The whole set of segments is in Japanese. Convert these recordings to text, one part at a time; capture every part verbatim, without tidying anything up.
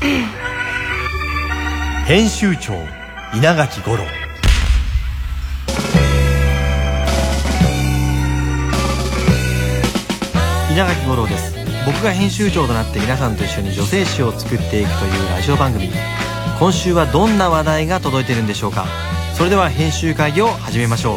編集長稲垣吾郎。稲垣吾郎です。僕が編集長となって皆さんと一緒に女性誌を作っていくというラジオ番組。今週はどんな話題が届いているんでしょうか。それでは編集会議を始めましょう。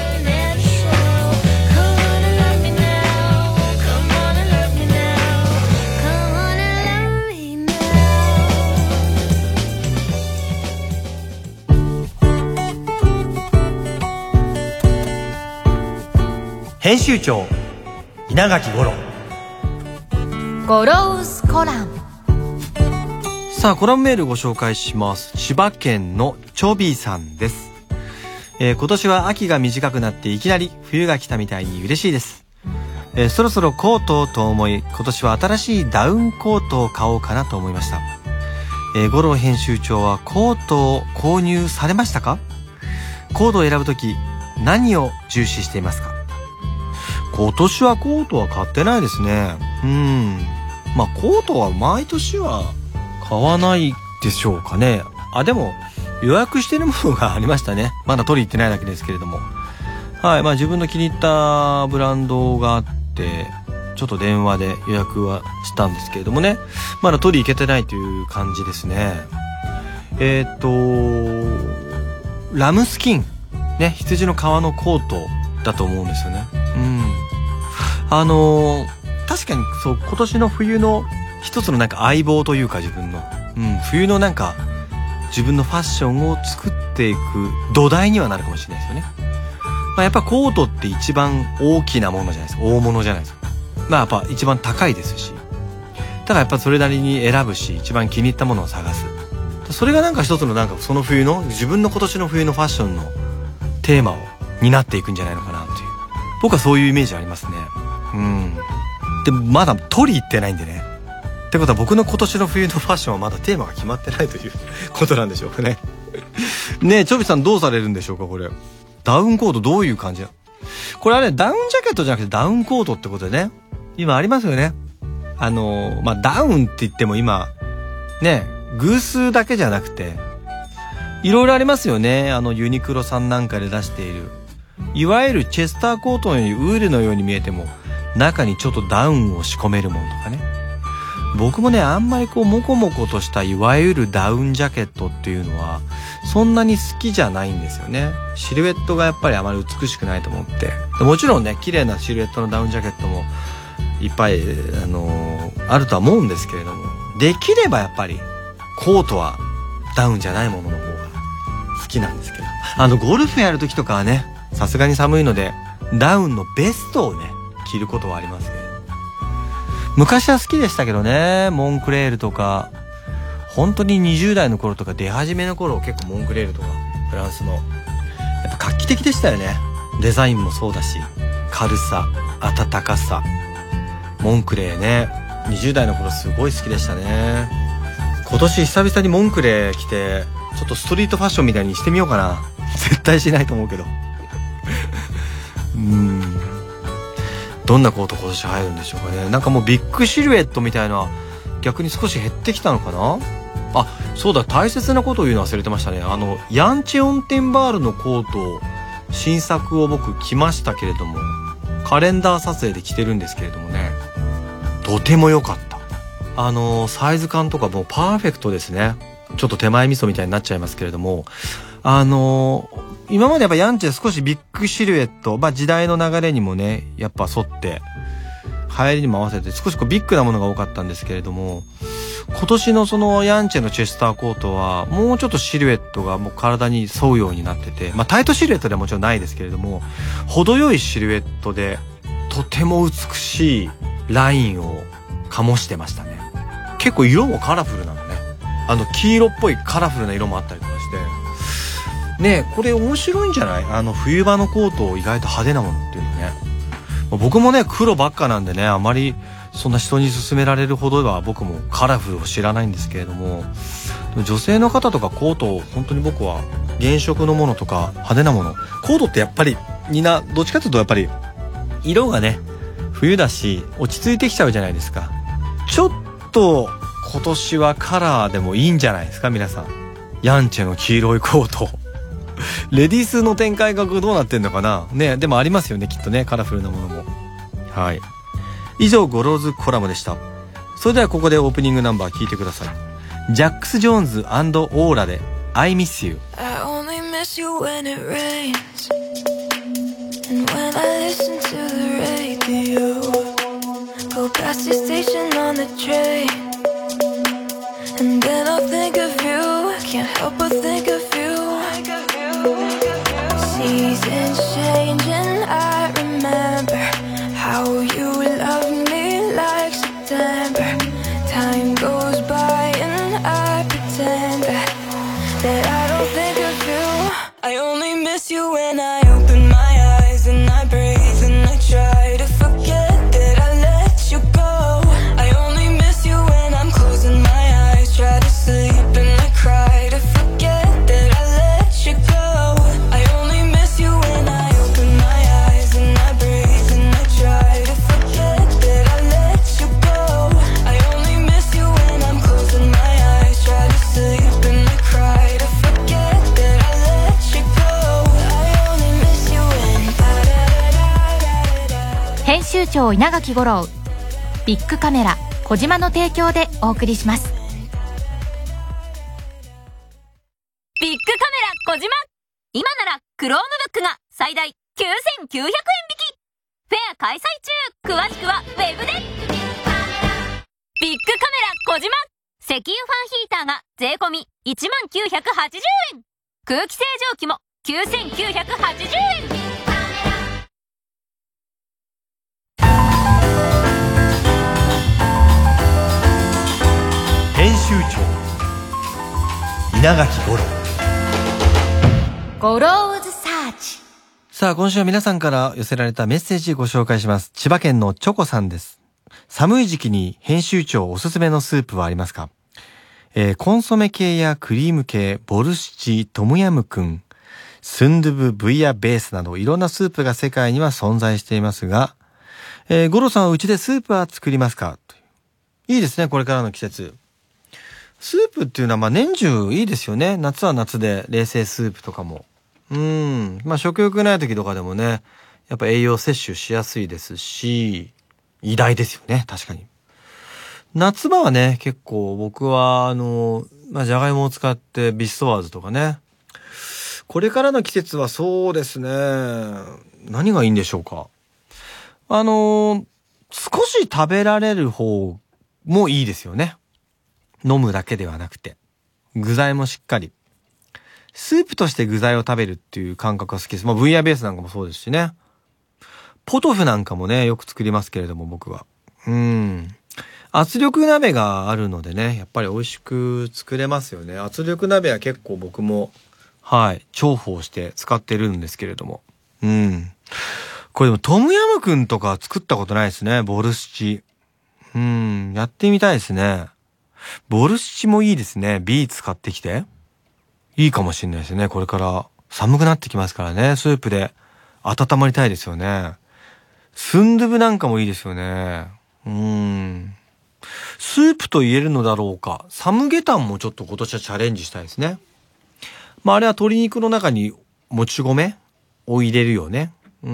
編集長稲垣吾郎。 ゴロースコラム。 さあ、コラムメールご紹介します。千葉県のチョビーさんです。えー、今年は秋が短くなっていきなり冬が来たみたいに嬉しいです。えー、そろそろコートをと思い、今年は新しいダウンコートを買おうかなと思いました。えー、吾郎編集長はコートを購入されましたか？コートを選ぶとき何を重視していますか？今年はコートは買ってないですね。うん。まあコートは毎年は買わないでしょうかね。あ、でも予約してるものがありましたね。まだ取り行ってないだけですけれども。はい。まあ自分の気に入ったブランドがあって、ちょっと電話で予約はしたんですけれどもね。まだ取り行けてないという感じですね。えーっと、ラムスキン。ね、羊の皮のコートだと思うんですよね。うん。あのー、確かにそう、今年の冬の一つのなんか相棒というか自分の、うん、冬のなんか自分のファッションを作っていく土台にはなるかもしれないですよね。まあやっぱコートって一番大きなものじゃないですか。大物じゃないですか。まあやっぱ一番高いですし。だからやっぱそれなりに選ぶし、一番気に入ったものを探す。それがなんか一つのなんかその冬の、自分の今年の冬のファッションのテーマを担っていくんじゃないのかなという。僕はそういうイメージありますね。うん。でもまだ取り行ってないんでね。ってことは僕の今年の冬のファッションはまだテーマが決まってないということなんでしょうかね。ねえ、チョビさんどうされるんでしょうか、これ。ダウンコートどういう感じだ？これあれ、ダウンジャケットじゃなくてダウンコートってことでね。今ありますよね。あの、まあ、ダウンって言っても今、ね、偶数だけじゃなくて、いろいろありますよね。あの、ユニクロさんなんかで出している。いわゆるチェスターコートのようにウールのように見えても、中にちょっとダウンを仕込めるものとかね。僕もね、あんまりこうモコモコとしたいわゆるダウンジャケットっていうのはそんなに好きじゃないんですよね。シルエットがやっぱりあまり美しくないと思って。もちろんね、綺麗なシルエットのダウンジャケットもいっぱい、あのー、あるとは思うんですけれども、できればやっぱりコートはダウンじゃないものの方が好きなんですけど、あのゴルフやるときとかはね、さすがに寒いのでダウンのベストをね着ることはありますけど、昔は好きでしたけどね。モンクレールとか、本当ににじゅう代の頃とか出始めの頃、結構モンクレールとかフランスのやっぱ画期的でしたよね。デザインもそうだし、軽さ、温かさ。モンクレーね、にじゅう代の頃すごい好きでしたね。今年久々にモンクレー着てちょっとストリートファッションみたいにしてみようかな。絶対しないと思うけどうーん、どんなコート今年入るんでしょうかね。なんかもうビッグシルエットみたいな、逆に少し減ってきたのかな。あ、そうだ、大切なことを言うの忘れてましたね。あのヤンチェオンテンバールのコート、新作を僕着ましたけれども、カレンダー撮影で着てるんですけれどもね、とても良かった。あのサイズ感とかもパーフェクトですね。ちょっと手前味噌みたいになっちゃいますけれども、あの今までやっぱヤンチェ少しビッグシルエット、まあ時代の流れにもねやっぱ沿って流行りにも合わせて少しこうビッグなものが多かったんですけれども、今年のそのヤンチェのチェスターコートはもうちょっとシルエットがもう体に沿うようになってて、まあタイトシルエットではもちろんないですけれども、程よいシルエットでとても美しいラインを醸してましたね。結構色もカラフルなのね。あの黄色っぽいカラフルな色もあったりとかしてね、えこれ面白いんじゃない？あの冬場のコートを意外と派手なものっていうのね。僕もね黒ばっかなんでね、あまりそんな人に勧められるほどは僕もカラフルを知らないんですけれども、女性の方とかコートを本当に僕は原色のものとか派手なもの、コートってやっぱりみんなどっちかというとやっぱり色がね冬だし落ち着いてきちゃうじゃないですか。ちょっと今年はカラーでもいいんじゃないですか皆さん。ヤンチェの黄色いコートレディースの展開がどうなってんのかなね。でもありますよねきっとね、カラフルなものも。はい、以上ゴローズコラムでした。それではここでオープニングナンバー聴いてください。ジャックス・ジョーンズ&オーラで I miss you。 I only miss you when it rains and when I listen to the radio, go past your station on the train, and then I'll think of you, can't help but think of you. Seasons change and I remember how you loved me like September. Time goes by and I pretend that, that I don't think of you. I only miss you when I open my eyes and I breathe and I try to forget that I let you go. I only miss you when I'm closing my eyes, try to sleep and I cry to forget that I let you go. I only miss you when I open my eyes and I breathe and I try to forget that I let you go. I only miss you when I'm closing my eyes, try to sleep and I cry to forget that I let you go. I only miss you when da-da-da-da-da-da. 編集長稲垣吾郎、ビッグカメラ小島の提供でお送りします。 ビッグカメラ小島、今ならクロームブックが最大きゅうせんきゅうひゃくえん引き。フェア開催中。詳しくはウェブで。ビッグカメラ小島、石油ファンヒーターが税込みいちまんきゅうひゃくはちじゅうえん、空気清浄機もきゅうせんきゅうひゃくはちじゅうえん。 編集長稲垣吾郎。 ゴローズサーチ。 さあ今週は皆さんから寄せられたメッセージご紹介します。千葉県のチョコさんです。寒い時期に編集長おすすめのスープはありますか？えー、コンソメ系やクリーム系、ボルシチ、トムヤムクン、スンドゥブ、ブイヤベースなどいろんなスープが世界には存在していますが、えー、ゴロさんはうちでスープは作りますか？という。いいですね、これからの季節。スープっていうのはまあ年中いいですよね。夏は夏で冷製スープとかも。うーん。まあ食欲ない時とかでもね、やっぱ栄養摂取しやすいですし、偉大ですよね、確かに。夏場はね、結構僕はあの、まあじゃがいもを使ってビストワーズとかね。これからの季節はそうですね、何がいいんでしょうか。あの、少し食べられる方もいいですよね。飲むだけではなくて、具材もしっかり。スープとして具材を食べるっていう感覚が好きです。まあ、ブイヤーベースなんかもそうですしね。ポトフなんかもね、よく作りますけれども、僕は。うん。圧力鍋があるのでね、やっぱり美味しく作れますよね。圧力鍋は結構僕も、はい、重宝して使ってるんですけれども。うん。これでもトムヤムクンとか作ったことないですね、ボルシチ。うん、やってみたいですね。ボルシチもいいですね。ビーツ買ってきて。いいかもしれないですね。これから寒くなってきますからね。スープで温まりたいですよね。スンドゥブなんかもいいですよね。うーん。スープと言えるのだろうか。サムゲタンもちょっと今年はチャレンジしたいですね。まああれは鶏肉の中にもち米を入れるよね。うん。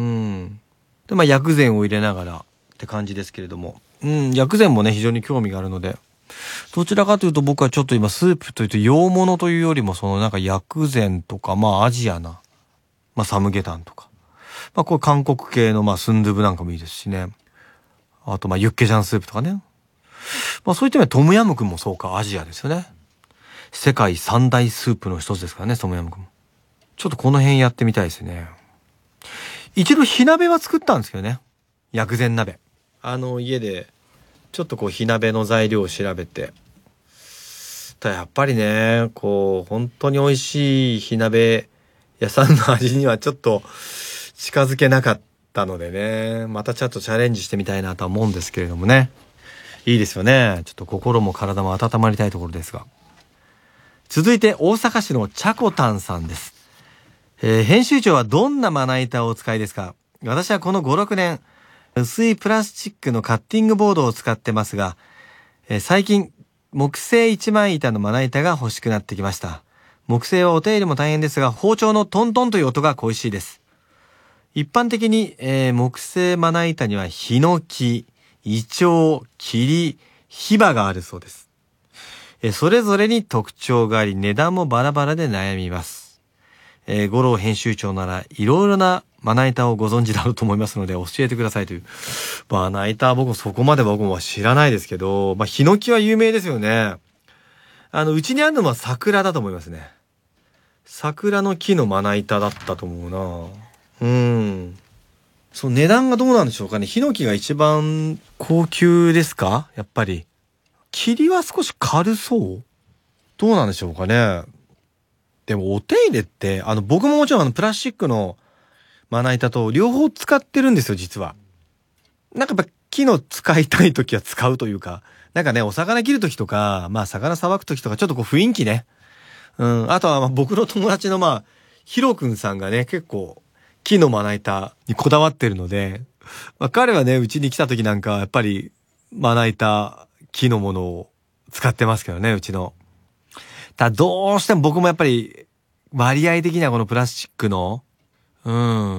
で、まあ薬膳を入れながらって感じですけれども。うん、薬膳もね、非常に興味があるので。どちらかというと僕はちょっと今スープというと洋物というよりもそのなんか薬膳とかまあアジアな、まあサムゲタンとか。まあこれ韓国系のまあスンドゥブなんかもいいですしね。あとまあユッケジャンスープとかね。まあそういった意味でトムヤムクンもそうか、アジアですよね。世界三大スープの一つですからね、トムヤムクン。ちょっとこの辺やってみたいですね。一度火鍋は作ったんですけどね。薬膳鍋。あの家でちょっとこう火鍋の材料を調べて。ただやっぱりね、こう本当に美味しい火鍋屋さんの味にはちょっと近づけなかったのでね。またちょっとチャレンジしてみたいなとは思うんですけれどもね。いいですよね。ちょっと心も体も温まりたいところですが。続いて大阪市のチャコタンさんです。えー、編集長はどんなまな板をお使いですか？私はこのご、ろくねん、薄いプラスチックのカッティングボードを使ってますが、えー、最近木製一枚板のまな板が欲しくなってきました。木製はお手入れも大変ですが、包丁のトントンという音が恋しいです。一般的に、えー、木製まな板にはヒノキ、イチョウ、キリ、ヒバがあるそうです。えー、それぞれに特徴があり、値段もバラバラで悩みます。えー、五郎編集長ならいろいろなまな板をご存知だろうと思いますので教えてくださいという。まな板は僕もそこまで僕も知らないですけど、まあ、ヒノキは有名ですよね。あの、うちにあるのは桜だと思いますね。桜の木のまな板だったと思うな。うん。そう、値段がどうなんでしょうかね。ヒノキが一番高級ですか？やっぱり。霧は少し軽そう？どうなんでしょうかね。でもお手入れって、あの、僕ももちろんあの、プラスチックのまな板と両方使ってるんですよ、実は。なんかやっぱ木の使いたい時は使うというか、なんかね、お魚切る時とか、まあ魚さばく時とか、ちょっとこう雰囲気ね。うん、あとはまあ僕の友達のまあ、ヒロくんさんがね、結構木のまな板にこだわってるので、まあ彼はね、うちに来た時なんか、やっぱりまな板、木のものを使ってますけどね、うちの。ただどうしても僕もやっぱり割合的にはこのプラスチックの、うん、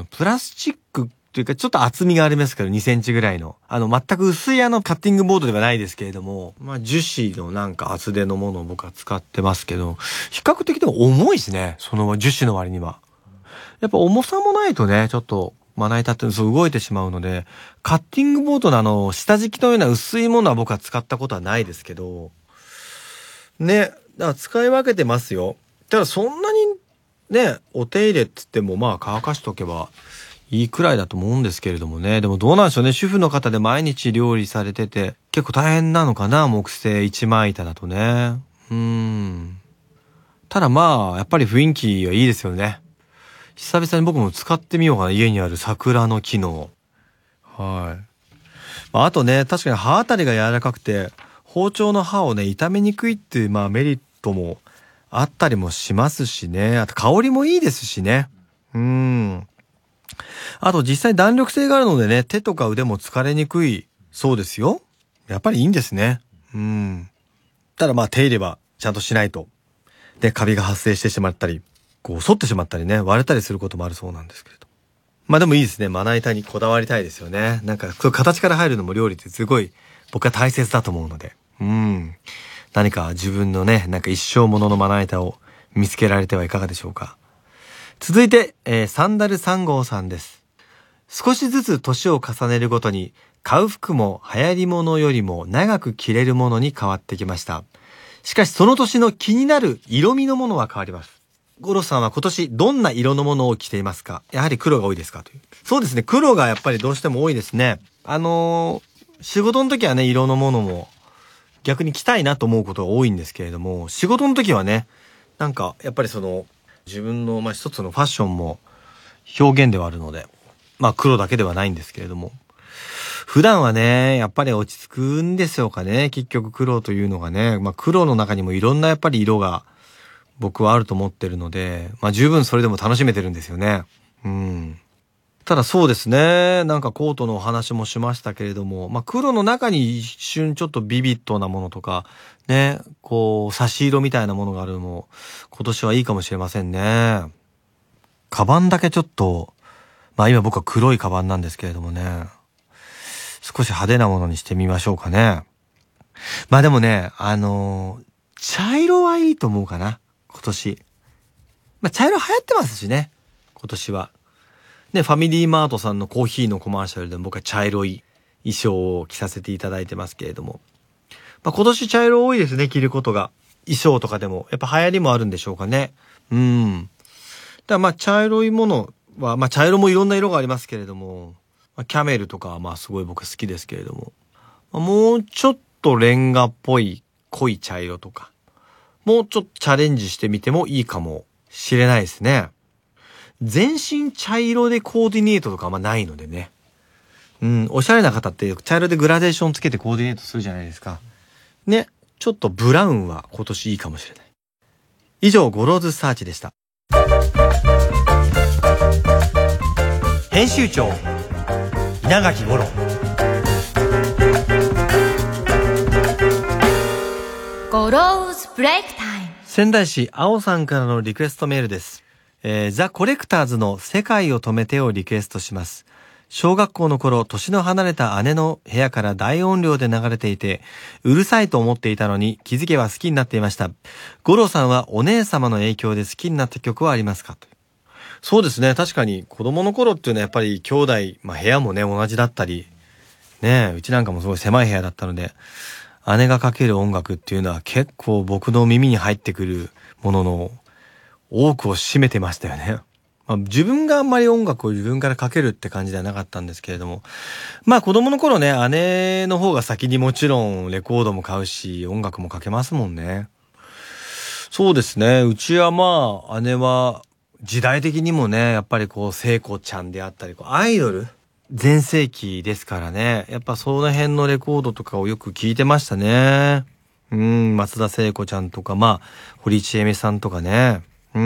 プラスチックというかちょっと厚みがありますけどにセンチぐらいの。あの全く薄いあのカッティングボードではないですけれども、まあ樹脂のなんか厚手のものを僕は使ってますけど、比較的でも重いですね。その樹脂の割には。やっぱ重さもないとね、ちょっとまな板ってそう動いてしまうので、カッティングボードのあの下敷きのような薄いものは僕は使ったことはないですけど、ね、だから使い分けてますよ。ただそんなにね、お手入れって言ってもまあ乾かしとけばいいくらいだと思うんですけれどもね。でもどうなんでしょうね。主婦の方で毎日料理されてて結構大変なのかな、木製一枚板だとね。うーん。ただまあやっぱり雰囲気はいいですよね。久々に僕も使ってみようかな、家にある桜の木の。はい。まあ、あとね、確かに刃あたりが柔らかくて包丁の刃をね傷めにくいっていうまあメリットもあったりもしますしね。あと香りもいいですしね。うーん。あと実際弾力性があるのでね、手とか腕も疲れにくいそうですよ。やっぱりいいんですね。うん。ただまあ手入れはちゃんとしないと。で、カビが発生してしまったり、こう反ってしまったりね、割れたりすることもあるそうなんですけれど。まあでもいいですね。まな板にこだわりたいですよね。なんかそういう形から入るのも料理ってすごい僕は大切だと思うので。うん。何か自分のね、なんか一生もののまな板を見つけられてはいかがでしょうか。続いて、えー、サンダルさん号さんです。少しずつ年を重ねるごとに買う服も流行り物よりも長く着れるものに変わってきました。しかしその年の気になる色味のものは変わります。ゴロさんは今年どんな色のものを着ていますか？やはり黒が多いですか？という。そうですね。黒がやっぱりどうしても多いですね。あのー、仕事の時はね、色のものも逆に着たいなと思うことが多いんですけれども、仕事の時はね、なんかやっぱりその自分のまあ一つのファッションも表現ではあるので、まあ黒だけではないんですけれども、普段はね、やっぱり落ち着くんでしょうかね。結局黒というのがね、まあ黒の中にもいろんなやっぱり色が僕はあると思ってるので、まあ十分それでも楽しめてるんですよね。うん。ただそうですね、なんかコートのお話もしましたけれども、まあ黒の中に一瞬ちょっとビビッドなものとか、ね、こう差し色みたいなものがあるのも今年はいいかもしれませんね。カバンだけちょっと、まあ今僕は黒いカバンなんですけれどもね、少し派手なものにしてみましょうかね。まあでもね、あのー、茶色はいいと思うかな。今年。まあ、茶色流行ってますしね。今年は。ね、ファミリーマートさんのコーヒーのコマーシャルでも僕は茶色い衣装を着させていただいてますけれども。まあ、今年茶色多いですね、着ることが。衣装とかでも。やっぱ流行りもあるんでしょうかね。うん。だからまあ茶色いものは、まあ茶色もいろんな色がありますけれども、まあ、キャメルとかはまあすごい僕好きですけれども。まあ、もうちょっとレンガっぽい濃い茶色とか。もうちょっとチャレンジしてみてもいいかもしれないですね。全身茶色でコーディネートとかあんまないのでね。うん、おしゃれな方って茶色でグラデーションつけてコーディネートするじゃないですか。ね、ちょっとブラウンは今年いいかもしれない。以上、ゴローズサーチでした。編集長稲垣吾郎。 ゴローズブレイクタイム。 仙台市青さんからのリクエストメールです。えー、ザ・コレクターズの世界を止めてをリクエストします。小学校の頃、年の離れた姉の部屋から大音量で流れていて、うるさいと思っていたのに気づけば好きになっていました。五郎さんはお姉様の影響で好きになった曲はありますか？と。そうですね。確かに子供の頃っていうのはやっぱり兄弟、まあ部屋もね、同じだったり、ねえ、うちなんかもすごい狭い部屋だったので、姉がかける音楽っていうのは結構僕の耳に入ってくるものの多くを占めてましたよね。まあ、自分があんまり音楽を自分からかけるって感じではなかったんですけれども、まあ子供の頃ね、姉の方が先にもちろんレコードも買うし、音楽もかけますもんね。そうですね。うちはまあ姉は時代的にもね、やっぱりこう聖子ちゃんであったり、こうアイドル全盛期ですからね。やっぱその辺のレコードとかをよく聞いてましたね。うん、松田聖子ちゃんとか、まあ堀ちえみさんとかね。うん。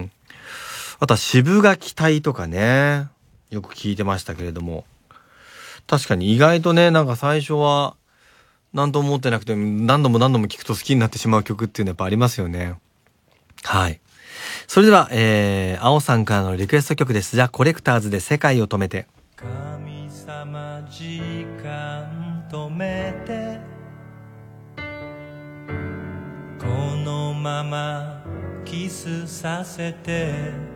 あとは渋垣隊とかね、よく聞いてましたけれども、確かに意外とね、なんか最初は何とも思ってなくて何度も何度も聞くと好きになってしまう曲っていうのはやっぱありますよね。はい。それでは、えー、青さんからのリクエスト曲です。ザ・コレクターズで世界を止めて。 神様時間止めて、このままキスさせて、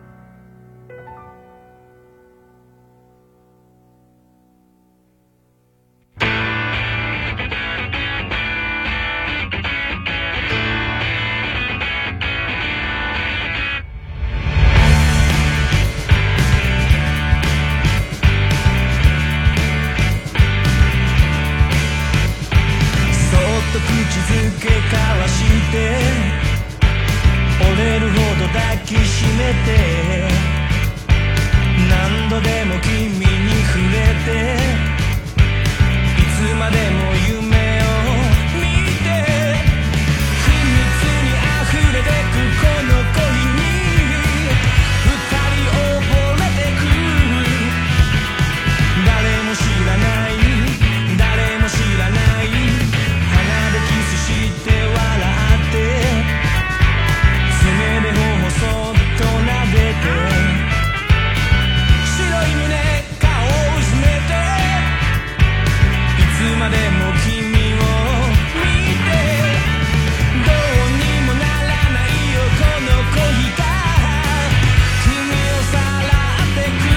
口づけ交わして折れるほど抱きしめて、何度でも君に触れて、いつまでも夢を見て、秘密に溢れてくこの恋に二人溺れてく、誰も知らない誰も知らないして笑って爪で頬そっと撫でて、白い胸顔を薄めて、いつまでも君を見て、どうにもならないよこの恋が君をさらってく、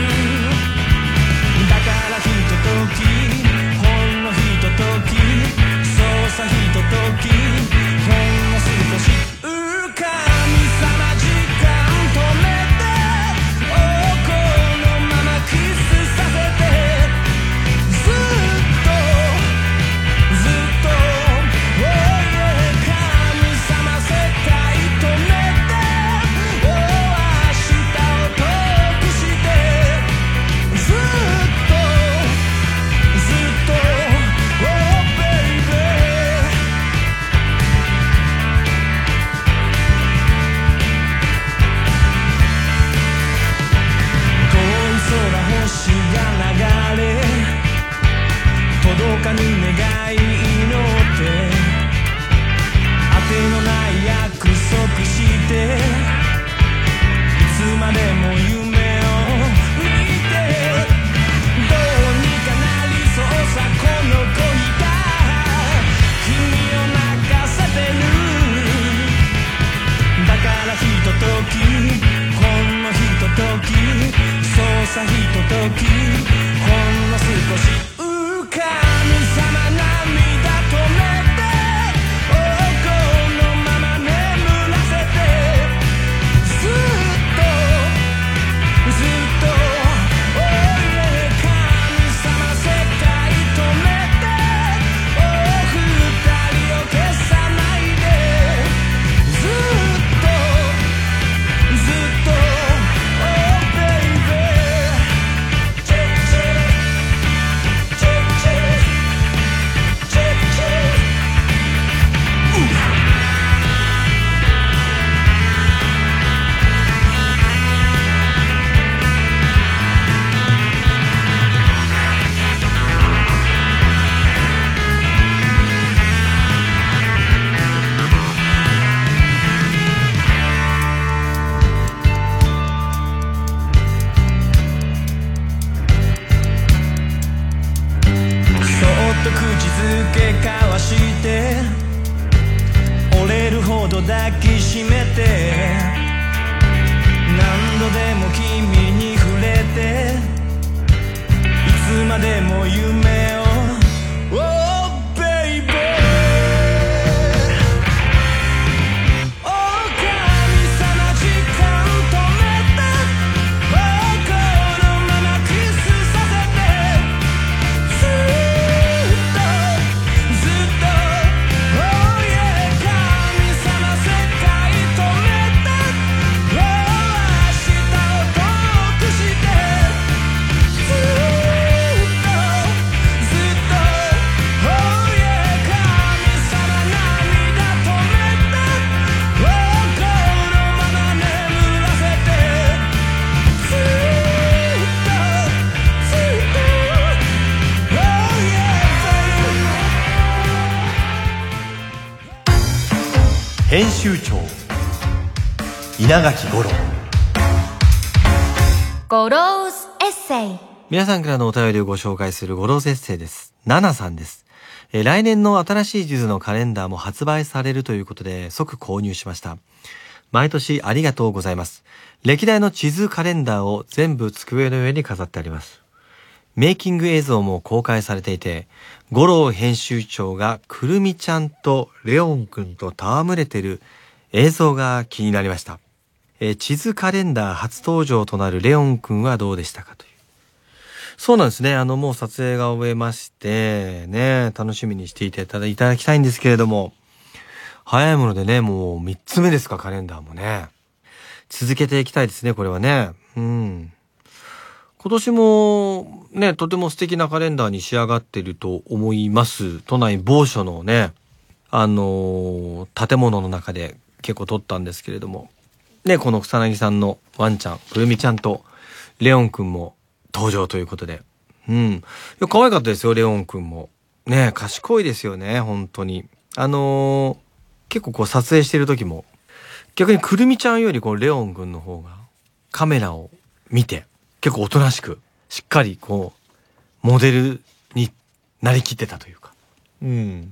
だからひとときほんのひとときそうさひとときほんの少し神様時間止めて、おこのままキスさせて、ずっとずっと Oh yeah 神様世界止めて、Oh 明日を遠くして、ずっとずっと Oh baby星が流れ届かぬ願い祈って、当てのない約束して、いつまでも夢を見て、どうにかなりそうさこの恋が君を泣かせてる、だからひとときほんのひとときそうさひとときほんの少し神様涙止めて、おこのまま眠らせて、ずっとずっと Oh yeah 神様世界止めて、お二人を消さないで、ずっとずっと Oh baby ほど抱きしめて何度でも君に触れていつまでも夢を Oh baby お神様時間止めてこのままキスさせてずっとずっと Oh yeah 神様世界止めて Oh 明日を遠くしてずっとずっと Oh yeah 神様涙止めて Oh このまま眠らせてずっとずっと Oh yeah baby 編集長稲垣吾郎。 ゴローズエッセイ。 皆さんからのお便りをご紹介するゴローズエッセイです。ナナさんです。えー来年の新しい地図のカレンダーも発売されるということで即購入しました。毎年ありがとうございます。歴代の地図カレンダーを全部机の上に飾ってあります。メイキング映像も公開されていて、五郎編集長がくるみちゃんとレオンくんと戯れている映像が気になりました。えー地図カレンダー初登場となるレオンくんはどうでしたかという。そうなんですね。あの、もう撮影が終えまして、ね、楽しみにしていていただきたいんですけれども、早いものでね、もうみっつめですか、カレンダーもね。続けていきたいですね、これはね。うん。今年もね、とても素敵なカレンダーに仕上がっていると思います。都内某所のね、あのー建物の中で結構撮ったんですけれども、ね、この草薙さんのワンちゃん、くるみちゃんとレオンくんも登場ということで。うん。いや、可愛かったですよ、レオンくんも。ね、賢いですよね、本当に。あのー、結構こう撮影してる時も、逆にくるみちゃんよりこうレオンくんの方がカメラを見て、結構おとなしく、しっかりこう、モデルになりきってたというか。うん。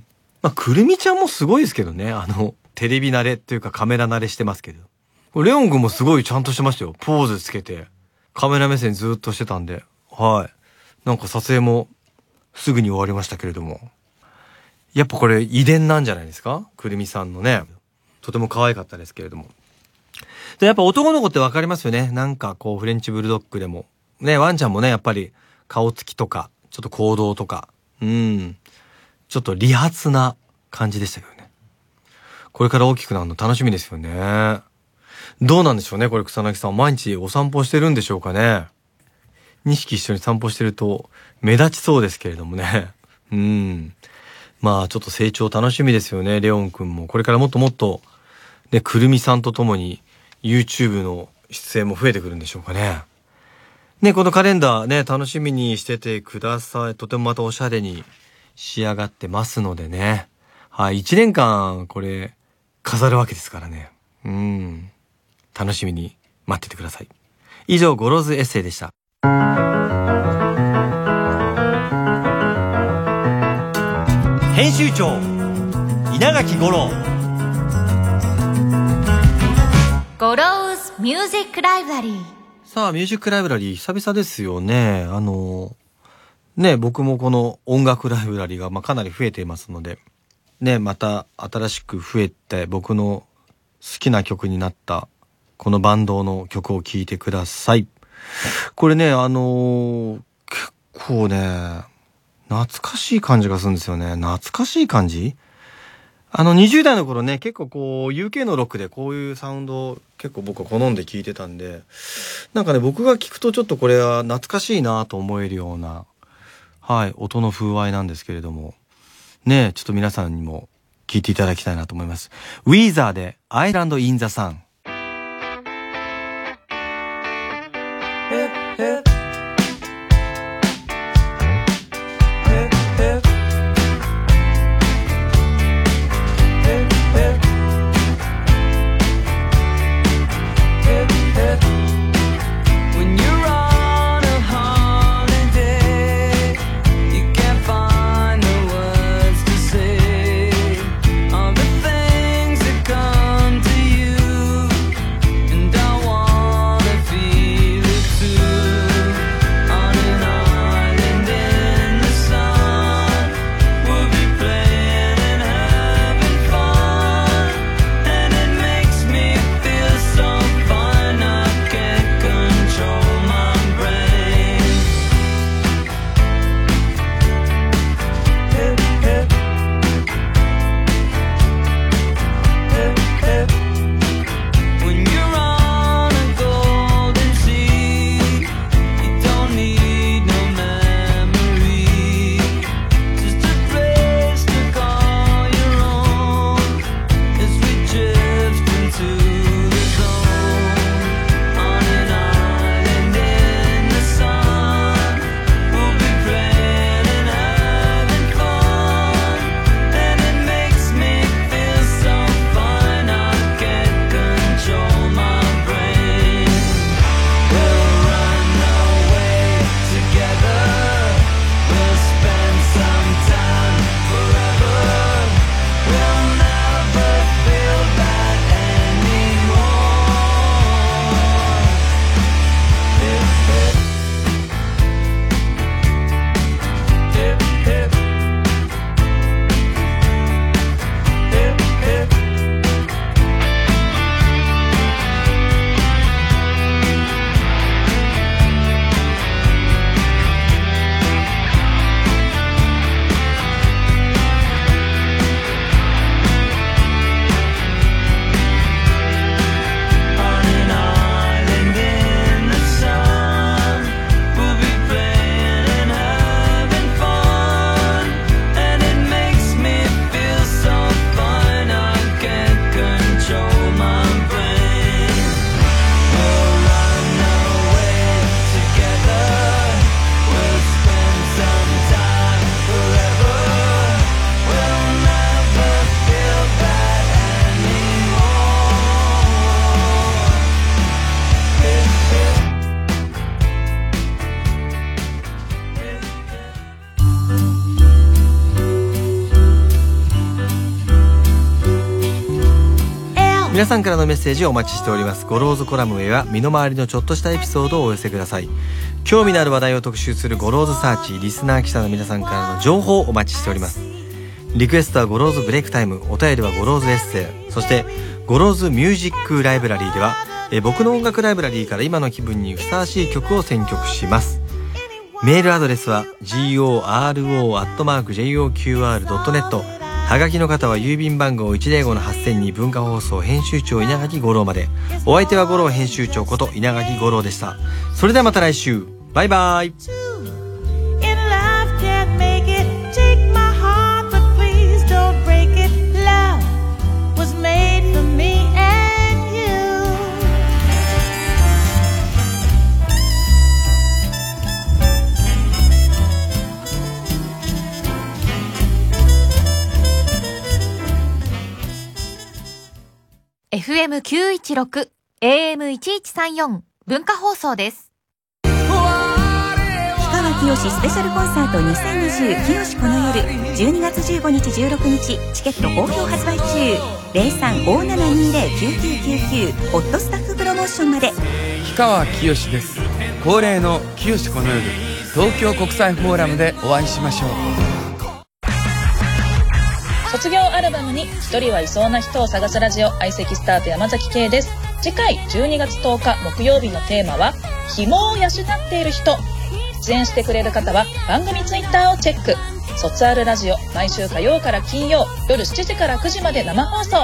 まあ、くるみちゃんもすごいですけどね、あの、テレビ慣れというかカメラ慣れしてますけど。レオンくんもすごいちゃんとしてましたよ。ポーズつけて。カメラ目線ずっとしてたんで。はい。なんか撮影もすぐに終わりましたけれども。やっぱこれ遺伝なんじゃないですか？くるみさんのね。とても可愛かったですけれども。で、やっぱ男の子ってわかりますよね。なんかこうフレンチブルドッグでも。ね、ワンちゃんもね、やっぱり顔つきとか、ちょっと行動とか。うん。ちょっと利発な感じでしたけどね。これから大きくなるの楽しみですよね。どうなんでしょうね、これ草薙さん。毎日お散歩してるんでしょうかね。にひき一緒に散歩してると目立ちそうですけれどもね。うん。まあちょっと成長楽しみですよね、レオンくんも。これからもっともっと、ね、くるみさんと共に YouTube の出演も増えてくるんでしょうかね。ね、このカレンダーね、楽しみにしててください。とてもまたおしゃれに仕上がってますのでね。はい、いちねんかんこれ飾るわけですからね。うん。楽しみに待っててください。以上、ゴローズエッセイでした。編集長稲垣吾郎。 ゴローズミュージックライブラリー。 さあ、ミュージックライブラリー久々ですよね。あのね、僕もこの音楽ライブラリーがまあかなり増えていますのでね、また新しく増えて僕の好きな曲になったこのバンドの曲を聴いてください。これね、あのー、結構ね、懐かしい感じがするんですよね。懐かしい感じ？あのにじゅう代の頃ね、結構こう ユーケー のロックでこういうサウンドを結構僕は好んで聴いてたんで、なんかね、僕が聞くとちょっとこれは懐かしいなと思えるような、はい、音の風合いなんですけれども、ね、ちょっと皆さんにも聴いていただきたいなと思います。ウィーザーでアイランド・イン・ザ・サン。 Come 皆さんからのメッセージをお待ちしております。ゴローズコラムへは身の回りのちょっとしたエピソードをお寄せください。興味のある話題を特集するゴローズサーチ、リスナー記者の皆さんからの情報をお待ちしております。リクエストはゴローズブレイクタイム、お便りはゴローズエッセイ、そしてゴローズミュージックライブラリーではえ僕の音楽ライブラリーから今の気分にふさわしい曲を選曲します。メールアドレスは ゴロ アットマーク ジェイオーキューアール ドットネット、 はがきの方は郵便番号 いちゼロごのはっせんに文化放送編集長稲垣吾郎まで。お相手は吾郎編集長こと稲垣吾郎でした。それではまた来週、バイバイ。 エフエムきゅういちろく、エーエムいちいちさんよん 文化放送です。 氷川きよしスペシャルコンサートにせんにじゅうきよしこの夜、じゅうにがつじゅうごにちじゅうろくにち、チケット好評発売中。 ゼロさん ごーななにゼロ きゅうきゅうきゅうきゅう ホットスタッフプロモーションまで。 氷川きよしです。恒例のきよしこの夜、東京国際フォーラムでお会いしましょう。 卒業アルバムに一人はいそうな人を探すラジオ、相席スタート山崎圭です。次回じゅうにがつとおか木曜日のテーマは紐を養っている人。出演してくれる方は番組ツイッターをチェック。卒アルラジオ、毎週火曜から金曜夜しちじからくじまで生放送。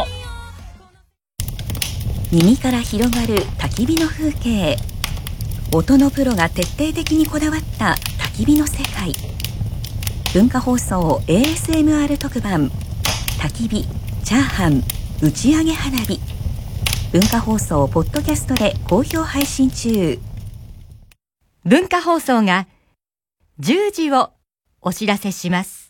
耳から広がる焚き火の風景。音のプロが徹底的にこだわった焚き火の世界。文化放送 エーエスエムアール 特番、焚き火、チャーハン、打ち上げ花火。文化放送ポッドキャストで好評配信中。 文化放送がじゅうじをお知らせします。